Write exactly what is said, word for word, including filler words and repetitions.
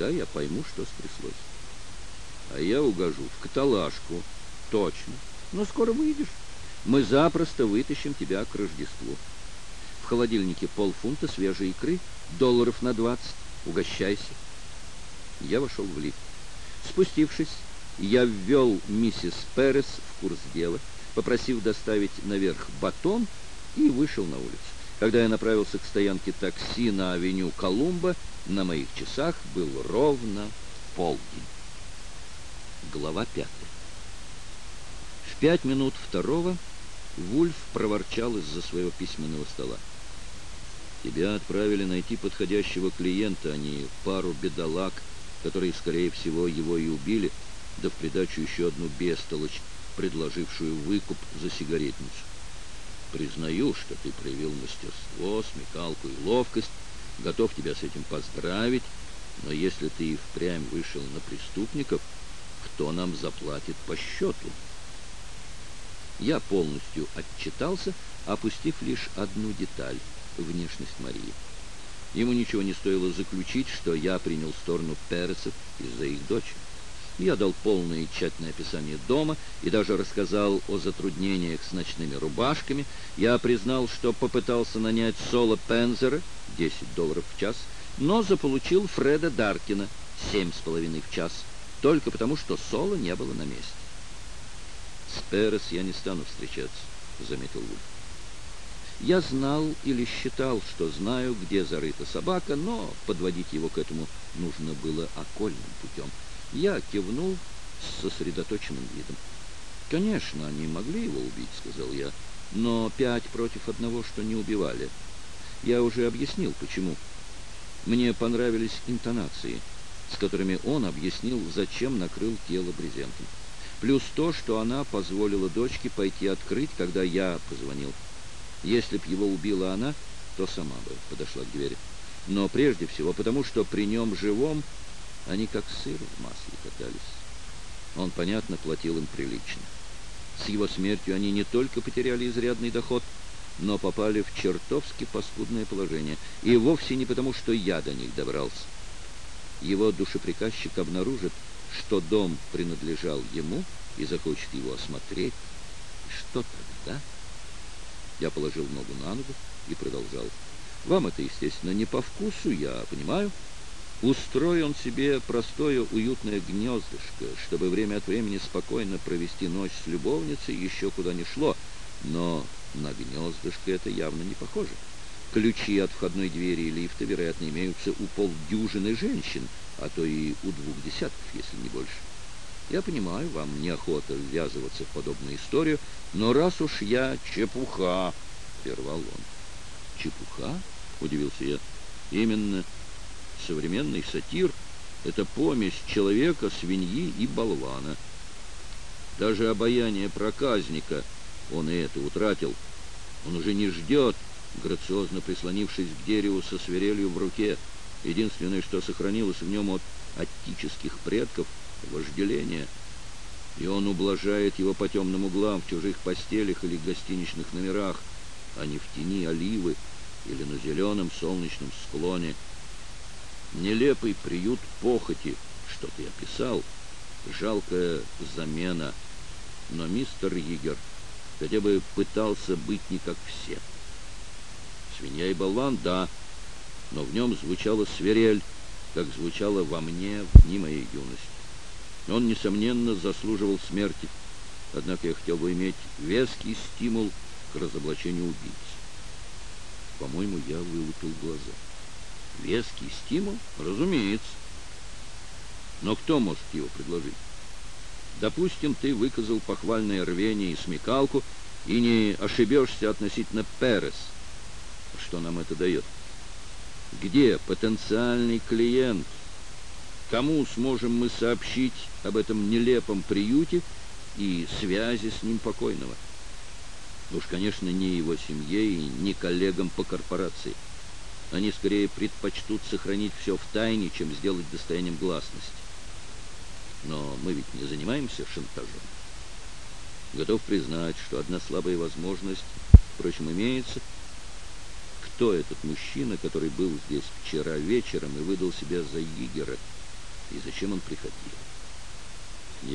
тогда я пойму, что стряслось. А я угожу в каталажку. Точно. Но скоро выйдешь. Мы запросто вытащим тебя к Рождеству. В холодильнике полфунта свежей икры, долларов на двадцать. Угощайся. Я вошел в лифт. Спустившись, я ввел миссис Перес в курс дела, попросив доставить наверх батон, и вышел на улицу. Когда я направился к стоянке такси на авеню Колумба, на моих часах был ровно полдень. Глава пятая. В пять минут второго Вульф проворчал из-за своего письменного стола. Тебя отправили найти подходящего клиента, а не пару бедолаг, которые, скорее всего, его и убили, да в придачу еще одну бестолочь, предложившую выкуп за сигаретницу. Признаю, что ты проявил мастерство, смекалку и ловкость, готов тебя с этим поздравить, но если ты и впрямь вышел на преступников, кто нам заплатит по счету? Я полностью отчитался, опустив лишь одну деталь — внешность Марии. Ему ничего не стоило заключить, что я принял сторону Пересов из-за их дочери. Я дал полное и тщательное описание дома и даже рассказал о затруднениях с ночными рубашками. Я признал, что попытался нанять Соло Пензера, десять долларов в час, но заполучил Фреда Даркина, семь с половиной в час, только потому, что Соло не было на месте. «С Перес я не стану встречаться», — заметил Вульф. Я знал или считал, что знаю, где зарыта собака, но подводить его к этому нужно было окольным путем. Я кивнул с сосредоточенным видом. «Конечно, они могли его убить», — сказал я, — «но пять против одного, что не убивали. Я уже объяснил, почему. Мне понравились интонации, с которыми он объяснил, зачем накрыл тело брезентом. Плюс то, что она позволила дочке пойти открыть, когда я позвонил. Если б его убила она, то сама бы подошла к двери. Но прежде всего потому, что при нем живом они как сыр в масле катались. Он, понятно, платил им прилично. С его смертью они не только потеряли изрядный доход, но попали в чертовски паскудное положение. И вовсе не потому, что я до них добрался. Его душеприказчик обнаружит, что дом принадлежал ему, и захочет его осмотреть. Что тогда? Я положил ногу на ногу и продолжал. Вам это, естественно, не по вкусу, я понимаю. Устрой он себе простое уютное гнездышко, чтобы время от времени спокойно провести ночь с любовницей, еще куда ни шло. Но на гнездышко это явно не похоже. Ключи от входной двери и лифта, вероятно, имеются у полдюжины женщин, а то и у двух десятков, если не больше. Я понимаю, вам неохота ввязываться в подобную историю, но раз уж я... Чепуха, прервал он. Чепуха? Удивился я. Именно. Современный сатир — это помесь человека, свиньи и болвана. Даже обаяние проказника, он и это утратил. Он уже не ждет, грациозно прислонившись к дереву со свирелью в руке. Единственное, что сохранилось в нем от аттических предков — вожделение. И он ублажает его по темным углам в чужих постелях или гостиничных номерах, а не в тени оливы или на зеленом солнечном склоне. Нелепый приют похоти, что ты описал, жалкая замена. Но мистер Йигер хотя бы пытался быть не как все. Свинья и болван, да, но в нем звучала свирель, как звучала во мне в дни моей юности. Он, несомненно, заслуживал смерти, однако я хотел бы иметь веский стимул к разоблачению убийц. По-моему, я вылупил глаза. Веский стимул? Разумеется. Но кто может его предложить? Допустим, ты выказал похвальное рвение и смекалку, и не ошибешься относительно Перес. Что нам это дает? Где потенциальный клиент? Кому сможем мы сообщить об этом нелепом приюте и связи с ним покойного? Уж, конечно, не его семье и не коллегам по корпорации. Они скорее предпочтут сохранить все в тайне, чем сделать достоянием гласности. Но мы ведь не занимаемся шантажом. Готов признать, что одна слабая возможность, впрочем, имеется. Кто этот мужчина, который был здесь вчера вечером и выдал себя за Йигера? И зачем он приходил?